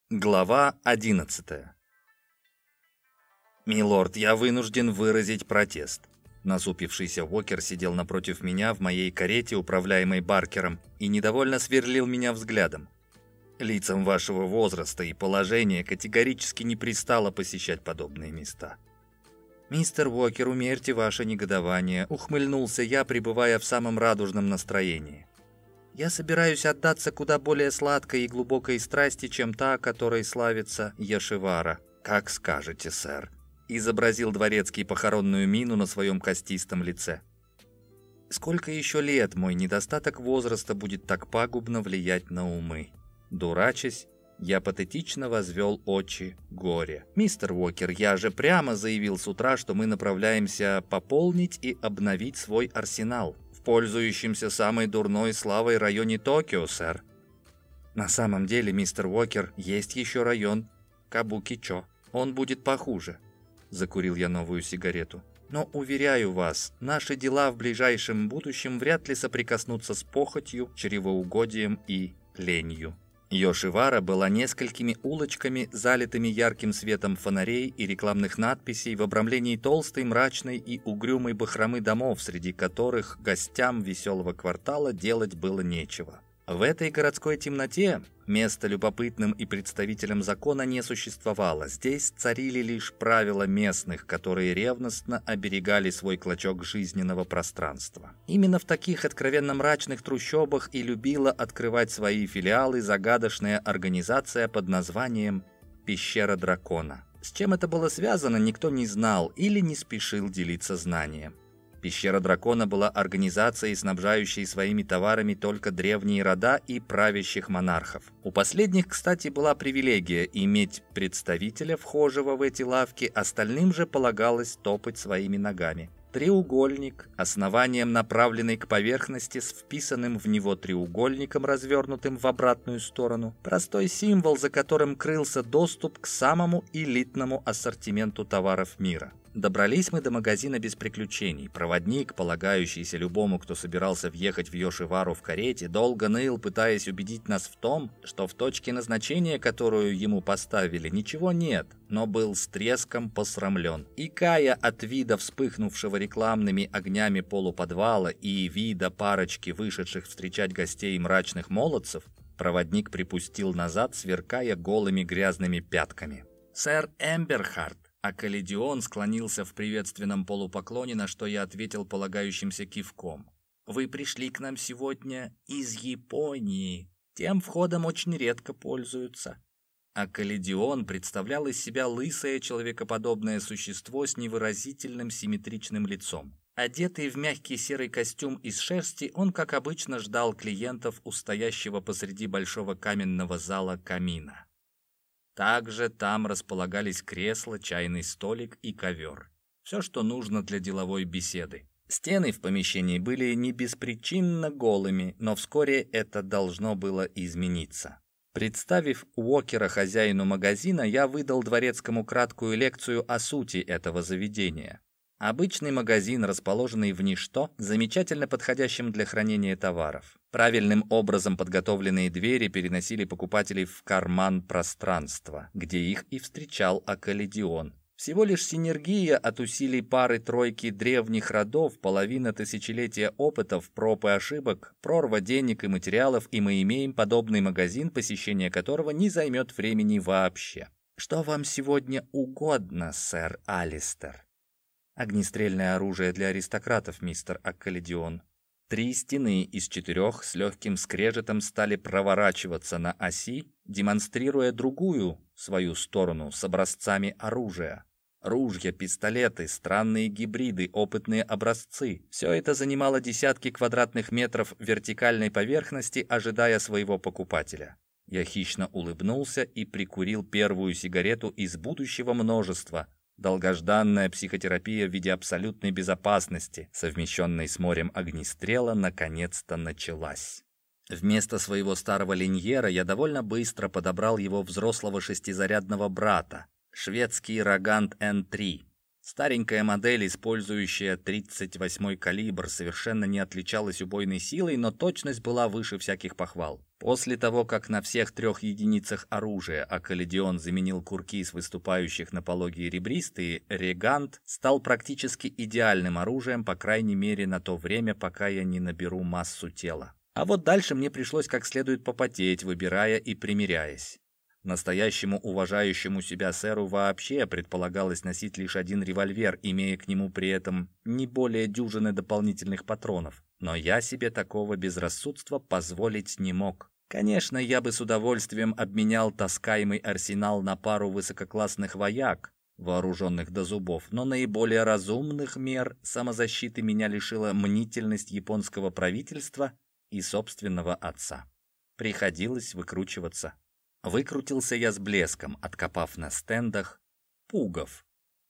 Глава 11. «Милорд, я вынужден выразить протест». Насупившийся Уокер сидел напротив меня в моей карете, управляемой Баркером, и недовольно сверлил меня взглядом. «Лицам вашего возраста и положения категорически не пристало посещать подобные места». «Мистер Уокер, умерьте ваше негодование», — ухмыльнулся я, пребывая в самом радужном настроении. «Я собираюсь отдаться куда более сладкой и глубокой страсти, чем та, которой славится Яшивара». «Как скажете, сэр», — изобразил дворецкий похоронную мину на своем костистом лице. «Сколько еще лет мой недостаток возраста будет так пагубно влиять на умы?» Дурачась, я патетично возвел очи горе. «Мистер Уокер, я же прямо заявил с утра, что мы направляемся пополнить и обновить свой арсенал в пользующемся самой дурной славой районе Токио, сэр». «На самом деле, мистер Уокер, есть еще район Кабукичо. Он будет похуже». Закурил я новую сигарету. «Но, уверяю вас, наши дела в ближайшем будущем вряд ли соприкоснутся с похотью, чревоугодием и ленью». Йошивара была несколькими улочками, залитыми ярким светом фонарей и рекламных надписей в обрамлении толстой, мрачной и угрюмой бахромы домов, среди которых гостям веселого квартала делать было нечего. В этой городской темноте места любопытным и представителям закона не существовало. Здесь царили лишь правила местных, которые ревностно оберегали свой клочок жизненного пространства. Именно в таких откровенно мрачных трущобах и любила открывать свои филиалы загадочная организация под названием «Пещера дракона». С чем это было связано, никто не знал или не спешил делиться знанием. Пещера дракона была организацией, снабжающей своими товарами только древние рода и правящих монархов. У последних, кстати, была привилегия иметь представителя, вхожего в эти лавки, остальным же полагалось топать своими ногами. Треугольник, основанием направленный к поверхности с вписанным в него треугольником, развернутым в обратную сторону. Простой символ, за которым крылся доступ к самому элитному ассортименту товаров мира. Добрались мы до магазина без приключений. Проводник, полагающийся любому, кто собирался въехать в Йошивару в карете, долго ныл, пытаясь убедить нас в том, что в точке назначения, которую ему поставили, ничего нет, но был с треском посрамлен. Икая от вида вспыхнувшего рекламными огнями полуподвала и вида парочки вышедших встречать гостей мрачных молодцев, проводник припустил назад, сверкая голыми грязными пятками. «Сэр Эмберхарт!» А Каледион склонился в приветственном полупоклоне, на что я ответил полагающимся кивком. «Вы пришли к нам сегодня из Японии. Тем входом очень редко пользуются». А Каледион представлял из себя лысое человекоподобное существо с невыразительным симметричным лицом. Одетый в мягкий серый костюм из шерсти, он, как обычно, ждал клиентов у стоящего посреди большого каменного зала камина. Также там располагались кресла, чайный столик и ковер. Все, что нужно для деловой беседы. Стены в помещении были не беспричинно голыми, но вскоре это должно было измениться. Представив Уокера хозяину магазина, я выдал дворецкому краткую лекцию о сути этого заведения. Обычный магазин, расположенный в ничто, замечательно подходящим для хранения товаров. Правильным образом подготовленные двери переносили покупателей в карман пространства, где их и встречал Акаледион. Всего лишь синергия от усилий пары-тройки древних родов, половина тысячелетия опытов, проб и ошибок, прорва денег и материалов, и мы имеем подобный магазин, посещение которого не займет времени вообще. «Что вам сегодня угодно, сэр Алистер?» «Огнестрельное оружие для аристократов, мистер Аккаледион». 3 стены из 4 с легким скрежетом стали проворачиваться на оси, демонстрируя другую, свою сторону, с образцами оружия. Ружья, пистолеты, странные гибриды, опытные образцы. Все это занимало десятки квадратных метров вертикальной поверхности, ожидая своего покупателя. Я хищно улыбнулся и прикурил первую сигарету из будущего множества. Долгожданная психотерапия в виде абсолютной безопасности, совмещенной с морем огнестрела, наконец-то началась. Вместо своего старого линьера я довольно быстро подобрал его взрослого шестизарядного брата, шведский Рогант Н3. Старенькая модель, использующая 38-й калибр, совершенно не отличалась убойной силой, но точность была выше всяких похвал. После того, как на всех 3 единицах оружия Акколедион заменил курки с выступающих на пологие ребристые, Регант стал практически идеальным оружием, по крайней мере на то время, пока я не наберу массу тела. А вот дальше мне пришлось как следует попотеть, выбирая и примеряясь. Настоящему уважающему себя сэру вообще предполагалось носить лишь 1 револьвер, имея к нему при этом не более дюжины дополнительных патронов. Но я себе такого безрассудства позволить не мог. Конечно, я бы с удовольствием обменял таскаемый арсенал на пару высококлассных вояк, вооруженных до зубов, но наиболее разумных мер самозащиты меня лишила мнительность японского правительства и собственного отца. Приходилось выкручиваться. Выкрутился я с блеском, откопав на стендах пугов.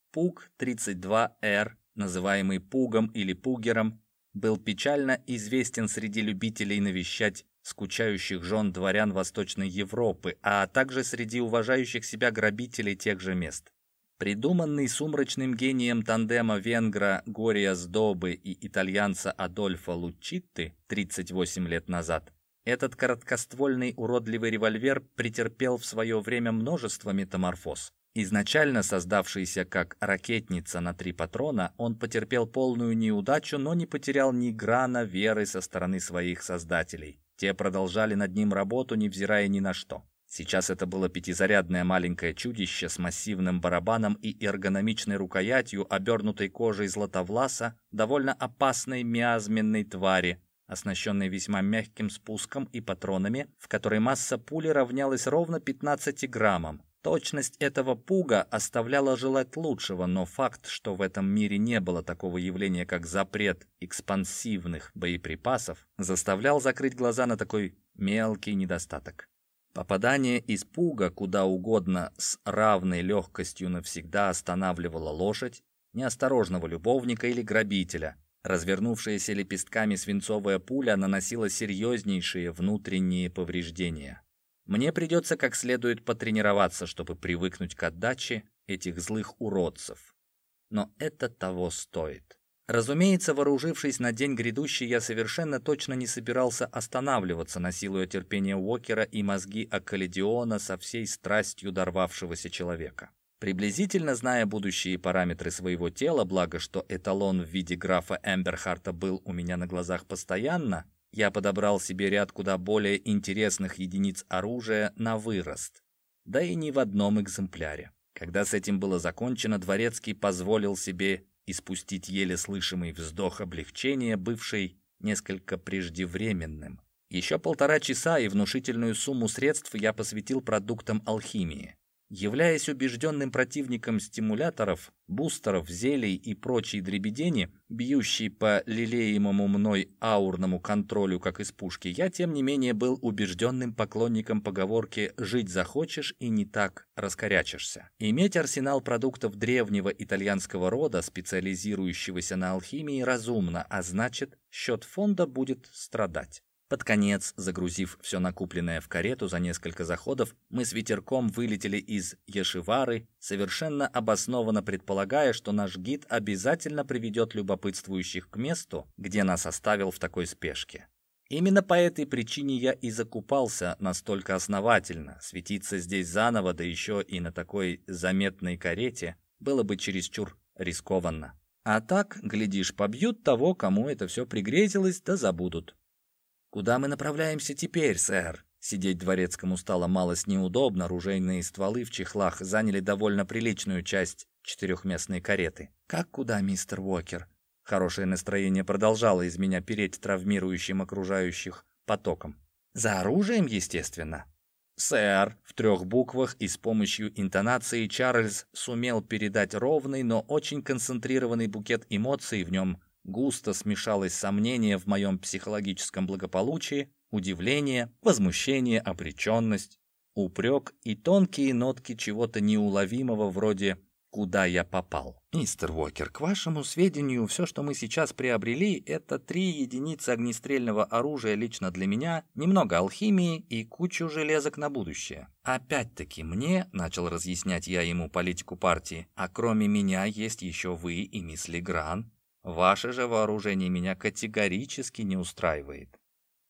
Пуг-32Р, называемый пугом или пугером, был печально известен среди любителей навещать скучающих жен дворян Восточной Европы, а также среди уважающих себя грабителей тех же мест. Придуманный сумрачным гением тандема венгра Гория Сдобы и итальянца Адольфо Луччитти 38 лет назад, этот короткоствольный уродливый револьвер претерпел в свое время множество метаморфоз. Изначально создавшийся как ракетница на 3 патрона, он потерпел полную неудачу, но не потерял ни грана веры со стороны своих создателей. Те продолжали над ним работу, невзирая ни на что. Сейчас это было 5-зарядное маленькое чудище с массивным барабаном и эргономичной рукоятью, обернутой кожей златовласа, довольно опасной миазменной твари, оснащенной весьма мягким спуском и патронами, в которой масса пули равнялась ровно 15 граммам. Точность этого пуга оставляла желать лучшего, но факт, что в этом мире не было такого явления, как запрет экспансивных боеприпасов, заставлял закрыть глаза на такой мелкий недостаток. Попадание из пуга куда угодно с равной легкостью навсегда останавливало лошадь, неосторожного любовника или грабителя. Развернувшаяся лепестками свинцовая пуля наносила серьезнейшие внутренние повреждения. Мне придется как следует потренироваться, чтобы привыкнуть к отдаче этих злых уродцев. Но это того стоит. Разумеется, вооружившись на день грядущий, я совершенно точно не собирался останавливаться, насилуя терпение Уокера и мозги Акколедиона со всей страстью дорвавшегося человека. Приблизительно зная будущие параметры своего тела, благо что эталон в виде графа Эмберхарта был у меня на глазах постоянно, я подобрал себе ряд куда более интересных единиц оружия на вырост. Да и не в одном экземпляре. Когда с этим было закончено, Дворецкий позволил себе испустить еле слышимый вздох облегчения, бывший несколько преждевременным. Еще 1,5 часа и внушительную сумму средств я посвятил продуктам алхимии. Являясь убежденным противником стимуляторов, бустеров, зелий и прочей дребедени, бьющей по лелеемому мной аурному контролю, как из пушки, я, тем не менее, был убежденным поклонником поговорки «жить захочешь и не так раскорячишься». Иметь арсенал продуктов древнего итальянского рода, специализирующегося на алхимии, разумно, а значит, счет фонда будет страдать. Под конец, загрузив все накупленное в карету за несколько заходов, мы с ветерком вылетели из Йошивары, совершенно обоснованно предполагая, что наш гид обязательно приведет любопытствующих к месту, где нас оставил в такой спешке. Именно по этой причине я и закупался настолько основательно. Светиться здесь заново, да еще и на такой заметной карете, было бы чересчур рискованно. А так, глядишь, побьют того, кому это все пригрезилось, да забудут. «Куда мы направляемся теперь, сэр?» Сидеть Дворецкому стало малость неудобно, ружейные стволы в чехлах заняли довольно приличную часть 4-местной кареты. «Как куда, мистер Уокер?» Хорошее настроение продолжало из меня переть травмирующим окружающих потоком. «За оружием, естественно». «Сэр», в 3 буквах и с помощью интонации Чарльз сумел передать ровный, но очень концентрированный букет эмоций. В нем густо смешалось сомнение в моем психологическом благополучии, удивление, возмущение, обреченность, упрек и тонкие нотки чего-то неуловимого вроде «куда я попал». «Мистер Уокер, к вашему сведению, все, что мы сейчас приобрели, это 3 единицы огнестрельного оружия лично для меня, немного алхимии и кучу железок на будущее. Опять-таки мне, начал разъяснять я ему политику партии, а кроме меня есть еще вы и мисс Легран. Ваше же вооружение меня категорически не устраивает».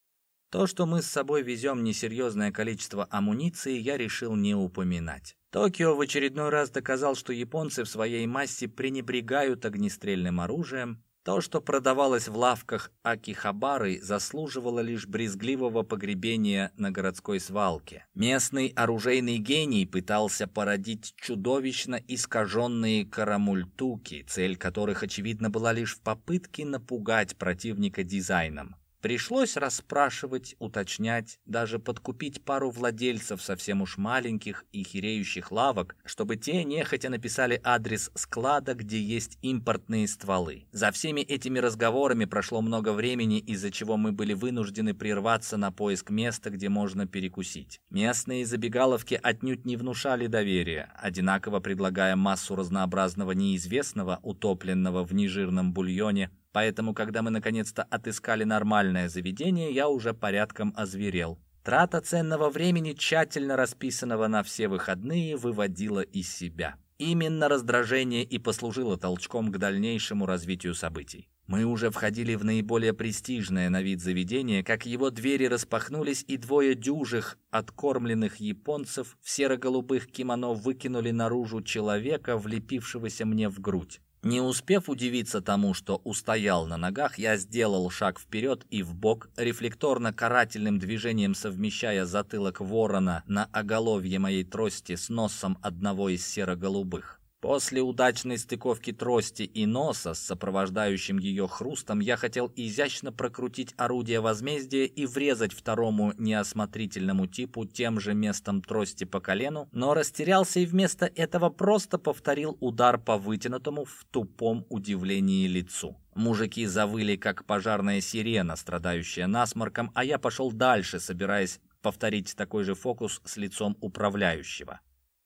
То, что мы с собой везем несерьезное количество амуниции, я решил не упоминать. Токио в очередной раз доказал, что японцы в своей массе пренебрегают огнестрельным оружием. То, что продавалось в лавках Акихабары, заслуживало лишь брезгливого погребения на городской свалке. Местный оружейный гений пытался породить чудовищно искаженные карамультуки, цель которых, очевидно, была лишь в попытке напугать противника дизайном. Пришлось расспрашивать, уточнять, даже подкупить пару владельцев совсем уж маленьких и хиреющих лавок, чтобы те нехотя написали адрес склада, где есть импортные стволы. За всеми этими разговорами прошло много времени, из-за чего мы были вынуждены прерваться на поиск места, где можно перекусить. Местные забегаловки отнюдь не внушали доверия, одинаково предлагая массу разнообразного неизвестного, утопленного в нежирном бульоне. Поэтому, когда мы наконец-то отыскали нормальное заведение, я уже порядком озверел. Трата ценного времени, тщательно расписанного на все выходные, выводила из себя. Именно раздражение и послужило толчком к дальнейшему развитию событий. Мы уже входили в наиболее престижное на вид заведение, как его двери распахнулись, и двое дюжих, откормленных японцев в серо-голубых кимоно выкинули наружу человека, влепившегося мне в грудь. Не успев удивиться тому, что устоял на ногах, я сделал шаг вперед и вбок, рефлекторно-карательным движением совмещая затылок ворона на оголовье моей трости с носом одного из серо-голубых. После удачной стыковки трости и носа с сопровождающим ее хрустом я хотел изящно прокрутить орудие возмездия и врезать второму неосмотрительному типу тем же местом трости по колену, но растерялся и вместо этого просто повторил удар по вытянутому в тупом удивлении лицу. Мужики завыли, как пожарная сирена, страдающая насморком, а я пошел дальше, собираясь повторить такой же фокус с лицом управляющего.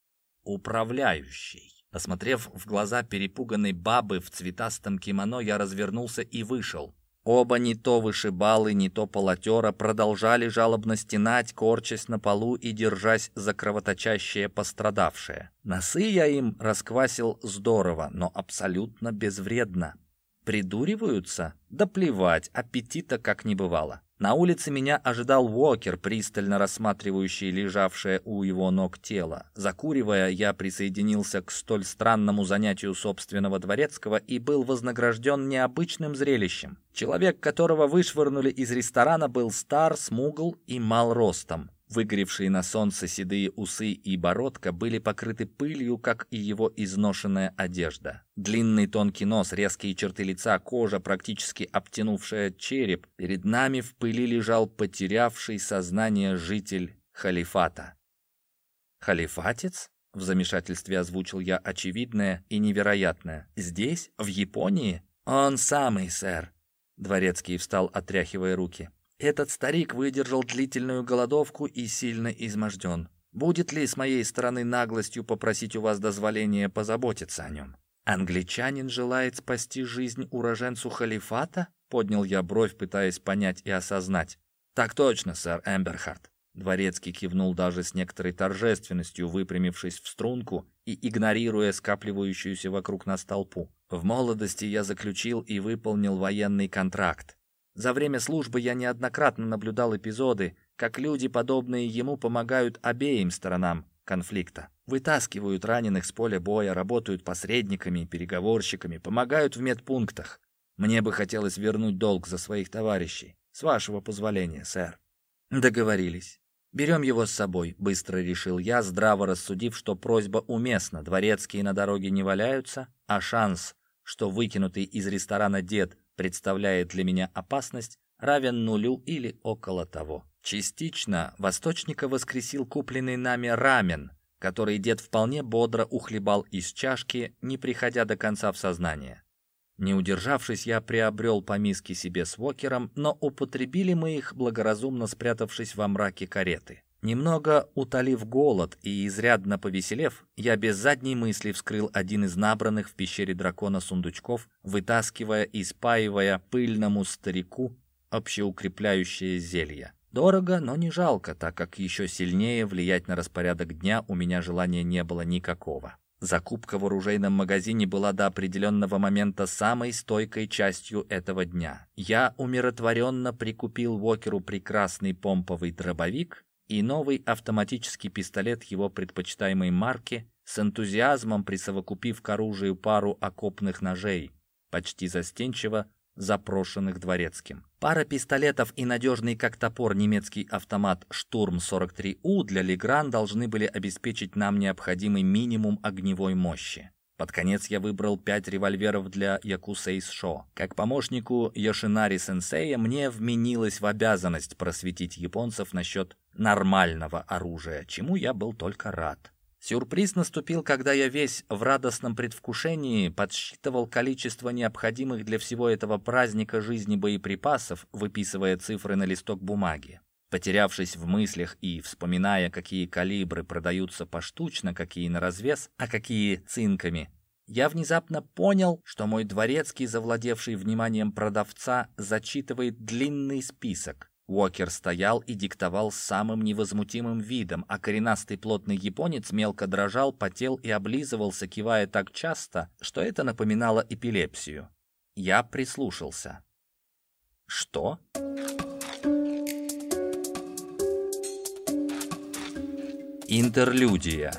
Управляющий. Посмотрев в глаза перепуганной бабы в цветастом кимоно, я развернулся и вышел. Оба не то вышибалы, не то полотера продолжали жалобно стенать, корчась на полу и держась за кровоточащее пострадавшее. Носы я им расквасил здорово, но абсолютно безвредно. Придуриваются? Да плевать, аппетита как не бывало. На улице меня ожидал Уокер, пристально рассматривающий лежавшее у его ног тело. Закуривая, я присоединился к столь странному занятию собственного дворецкого и был вознагражден необычным зрелищем. Человек, которого вышвырнули из ресторана, был стар, смугл и мал ростом. Выгоревшие на солнце седые усы и бородка были покрыты пылью, как и его изношенная одежда. Длинный тонкий нос, резкие черты лица, кожа, практически обтянувшая череп. Перед нами в пыли лежал потерявший сознание житель халифата. «Халифатец?» — в замешательстве озвучил я очевидное и невероятное. «Здесь? В Японии?» «Он самый, сэр». Дворецкий встал, отряхивая руки. «Этот старик выдержал длительную голодовку и сильно изможден. Будет ли с моей стороны наглостью попросить у вас дозволения позаботиться о нем?» «Англичанин желает спасти жизнь уроженцу халифата?» Поднял я бровь, пытаясь понять и осознать. «Так точно, сэр Эмберхарт». Дворецкий кивнул даже с некоторой торжественностью, выпрямившись в струнку и игнорируя скапливающуюся вокруг нас толпу. «В молодости я заключил и выполнил военный контракт. За время службы я неоднократно наблюдал эпизоды, как люди, подобные ему, помогают обеим сторонам конфликта. Вытаскивают раненых с поля боя, работают посредниками, переговорщиками, помогают в медпунктах. Мне бы хотелось вернуть долг за своих товарищей. С вашего позволения, сэр». «Договорились. Берем его с собой», — быстро решил я, здраво рассудив, что просьба уместна. Дворецкие на дороге не валяются, а шанс, что выкинутый из ресторана дед представляет для меня опасность, равен нулю или около того. Частично Восточника воскресил купленный нами рамен, который дед вполне бодро ухлебал из чашки, не приходя до конца в сознание. Не удержавшись, я приобрел по миске себе с Уокером, но употребили мы их, благоразумно спрятавшись во мраке кареты. Немного утолив голод и изрядно повеселев, я без задней мысли вскрыл один из набранных в пещере дракона сундучков, вытаскивая и спаивая пыльному старику общеукрепляющее зелье. Дорого, но не жалко, так как еще сильнее влиять на распорядок дня у меня желания не было никакого. Закупка в оружейном магазине была до определенного момента самой стойкой частью этого дня. Я умиротворенно прикупил Уокеру прекрасный помповый дробовик и новый автоматический пистолет его предпочитаемой марки, с энтузиазмом присовокупив к оружию пару окопных ножей, почти застенчиво запрошенных дворецким. Пара пистолетов и надежный как топор немецкий автомат «Штурм-43У» для Легран должны были обеспечить нам необходимый минимум огневой мощи. Под конец я выбрал 5 револьверов для Яку Сейс-шо. Как помощнику Йошинари-сенсея мне вменилось в обязанность просветить японцев насчет нормального оружия, чему я был только рад. Сюрприз наступил, когда я весь в радостном предвкушении подсчитывал количество необходимых для всего этого праздника жизни боеприпасов, выписывая цифры на листок бумаги. Потерявшись в мыслях и вспоминая, какие калибры продаются поштучно, какие на развес, а какие цинками, я внезапно понял, что мой дворецкий, завладевший вниманием продавца, зачитывает длинный список. Уокер стоял и диктовал с самым невозмутимым видом, а коренастый плотный японец мелко дрожал, потел и облизывался, кивая так часто, что это напоминало эпилепсию. Я прислушался. Что? Интерлюдия.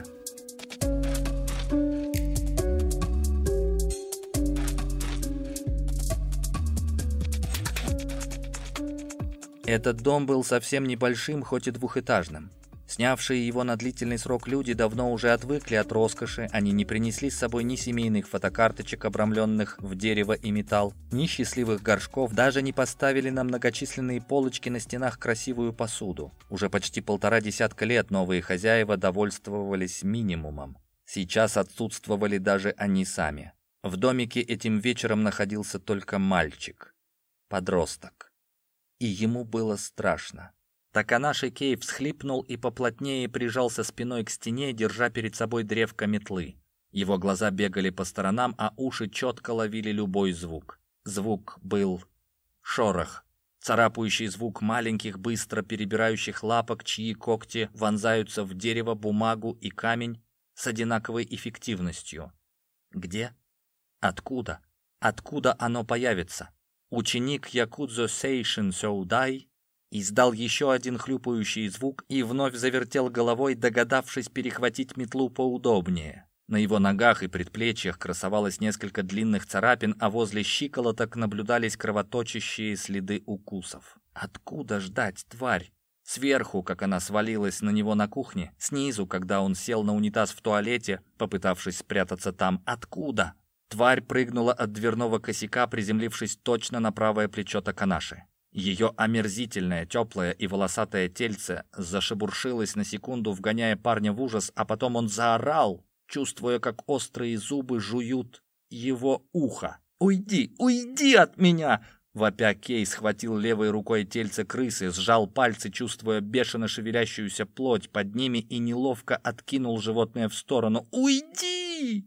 Этот дом был совсем небольшим, хоть и двухэтажным. Снявшие его на длительный срок люди давно уже отвыкли от роскоши, они не принесли с собой ни семейных фотокарточек, обрамленных в дерево и металл, ни счастливых горшков, даже не поставили на многочисленные полочки на стенах красивую посуду. Уже почти 1,5 десятка лет новые хозяева довольствовались минимумом. Сейчас отсутствовали даже они сами. В домике этим вечером находился только мальчик, подросток. И ему было страшно. Таканаши Кей всхлипнул и поплотнее прижался спиной к стене, держа перед собой древко метлы. Его глаза бегали по сторонам, а уши четко ловили любой звук. Звук был шорох, царапающий звук маленьких, быстро перебирающих лапок, чьи когти вонзаются в дерево, бумагу и камень с одинаковой эффективностью. Где? Откуда? Откуда оно появится? Ученик Якудзо Сейшин Сёудай издал еще один хлюпающий звук и вновь завертел головой, догадавшись перехватить метлу поудобнее. На его ногах и предплечьях красовалось несколько длинных царапин, а возле щиколоток наблюдались кровоточащие следы укусов. Откуда ждать тварь? Сверху, как она свалилась на него на кухне, снизу, когда он сел на унитаз в туалете, попытавшись спрятаться там. Откуда? Тварь прыгнула от дверного косяка, приземлившись точно на правое плечо Таканаши. Ее омерзительное, теплое и волосатое тельце зашебуршилось на секунду, вгоняя парня в ужас, а потом он заорал, чувствуя, как острые зубы жуют его ухо. «Уйди! Уйди от меня!» Вопя, Кей схватил левой рукой тельце крысы, сжал пальцы, чувствуя бешено шевелящуюся плоть под ними, и неловко откинул животное в сторону. «Уйди!»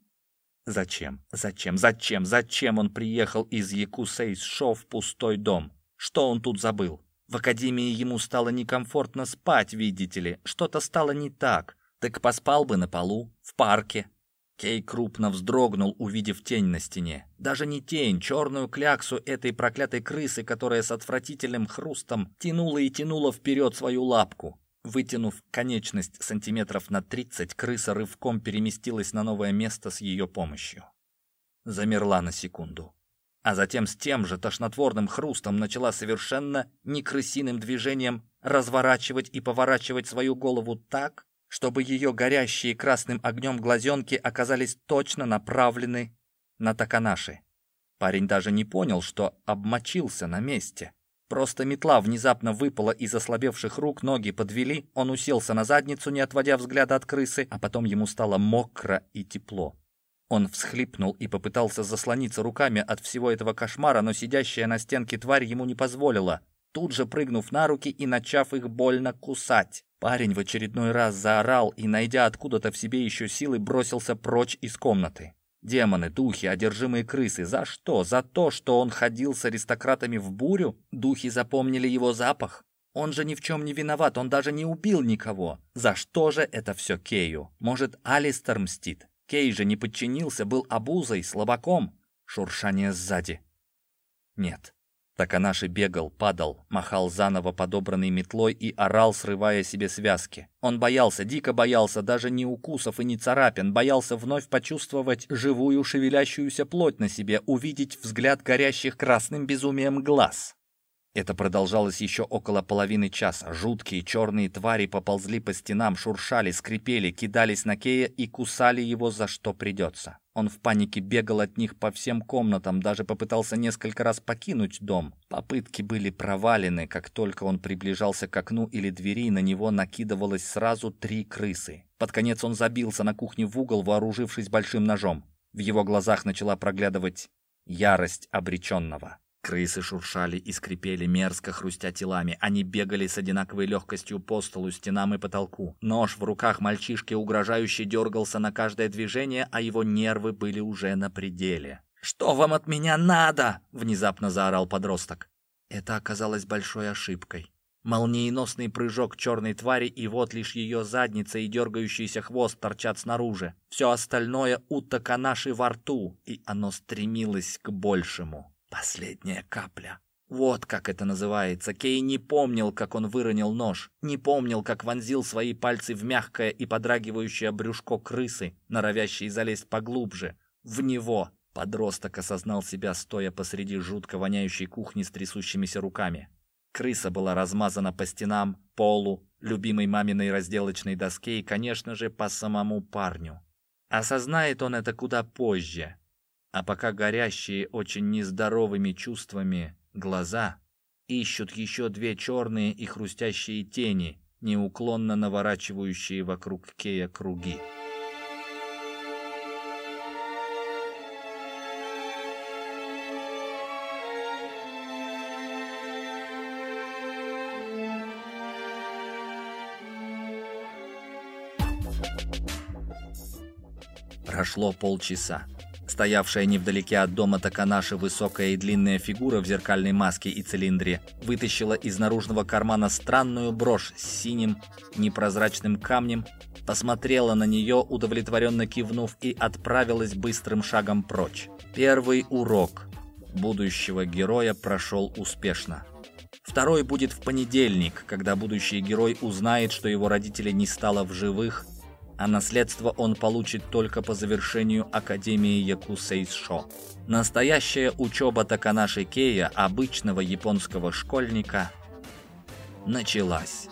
Зачем он приехал из Якусейс-шо в пустой дом? Что он тут забыл? В академии ему стало некомфортно спать, видите ли. Что-то стало не так. Так поспал бы на полу, в парке. Кей крупно вздрогнул, увидев тень на стене. Даже не тень, черную кляксу этой проклятой крысы, которая с отвратительным хрустом тянула и тянула вперед свою лапку. Вытянув конечность сантиметров на 30, крыса рывком переместилась на новое место с ее помощью. Замерла на секунду. А затем с тем же тошнотворным хрустом начала совершенно некрысиным движением разворачивать и поворачивать свою голову так, чтобы ее горящие красным огнем глазенки оказались точно направлены на Таканаши. Парень даже не понял, что обмочился на месте. Просто метла внезапно выпала из ослабевших рук, ноги подвели, он уселся на задницу, не отводя взгляда от крысы, а потом ему стало мокро и тепло. Он всхлипнул и попытался заслониться руками от всего этого кошмара, но сидящая на стенке тварь ему не позволила, тут же прыгнув на руки и начав их больно кусать. Парень в очередной раз заорал и, найдя откуда-то в себе еще силы, бросился прочь из комнаты. Демоны, духи, одержимые крысы. За что? За то, что он ходил с аристократами в бурю? Духи запомнили его запах? Он же ни в чем не виноват, он даже не убил никого. За что же это все Кею? Может, Алистер мстит? Кей же не подчинился, был обузой, слабаком. Шуршание сзади. Нет. Таканаши бегал, падал, махал заново подобранной метлой и орал, срывая себе связки. Он боялся, дико боялся, даже не укусов и не царапин, боялся вновь почувствовать живую шевелящуюся плоть на себе, увидеть взгляд горящих красным безумием глаз. Это продолжалось еще около половины часа. Жуткие черные твари поползли по стенам, шуршали, скрипели, кидались на Кея и кусали его за что придется. Он в панике бегал от них по всем комнатам, даже попытался несколько раз покинуть дом. Попытки были провалены. Как только он приближался к окну или двери, на него накидывалось сразу 3 крысы. Под конец он забился на кухне в угол, вооружившись большим ножом. В его глазах начала проглядывать ярость обреченного. Крысы шуршали и скрипели, мерзко хрустя телами. Они бегали с одинаковой легкостью по столу, стенам и потолку. Нож в руках мальчишки угрожающе дергался на каждое движение, а его нервы были уже на пределе. «Что вам от меня надо?» — внезапно заорал подросток. Это оказалось большой ошибкой. Молниеносный прыжок черной твари, и вот лишь ее задница и дергающийся хвост торчат снаружи. Все остальное у Таканаши во рту, и оно стремилось к большему. Последняя капля. Вот как это называется. Кей не помнил, как он выронил нож. Не помнил, как вонзил свои пальцы в мягкое и подрагивающее брюшко крысы, норовящей залезть поглубже. В него. Подросток осознал себя, стоя посреди жутко воняющей кухни с трясущимися руками. Крыса была размазана по стенам, полу, любимой маминой разделочной доске и, конечно же, по самому парню. Осознает он это куда позже. А пока горящие очень нездоровыми чувствами глаза ищут еще 2 черные и хрустящие тени, неуклонно наворачивающие вокруг Кея круги. Прошло полчаса. Стоявшая невдалеке от дома Таканаши высокая и длинная фигура в зеркальной маске и цилиндре вытащила из наружного кармана странную брошь с синим непрозрачным камнем, посмотрела на нее, удовлетворенно кивнув, и отправилась быстрым шагом прочь. Первый урок будущего героя прошел успешно. Второй будет в понедельник, когда будущий герой узнает, что его родителей не стало в живых, а наследство он получит только по завершению Академии Якусейшо. Настоящая учеба Таканаши Кея, обычного японского школьника, началась.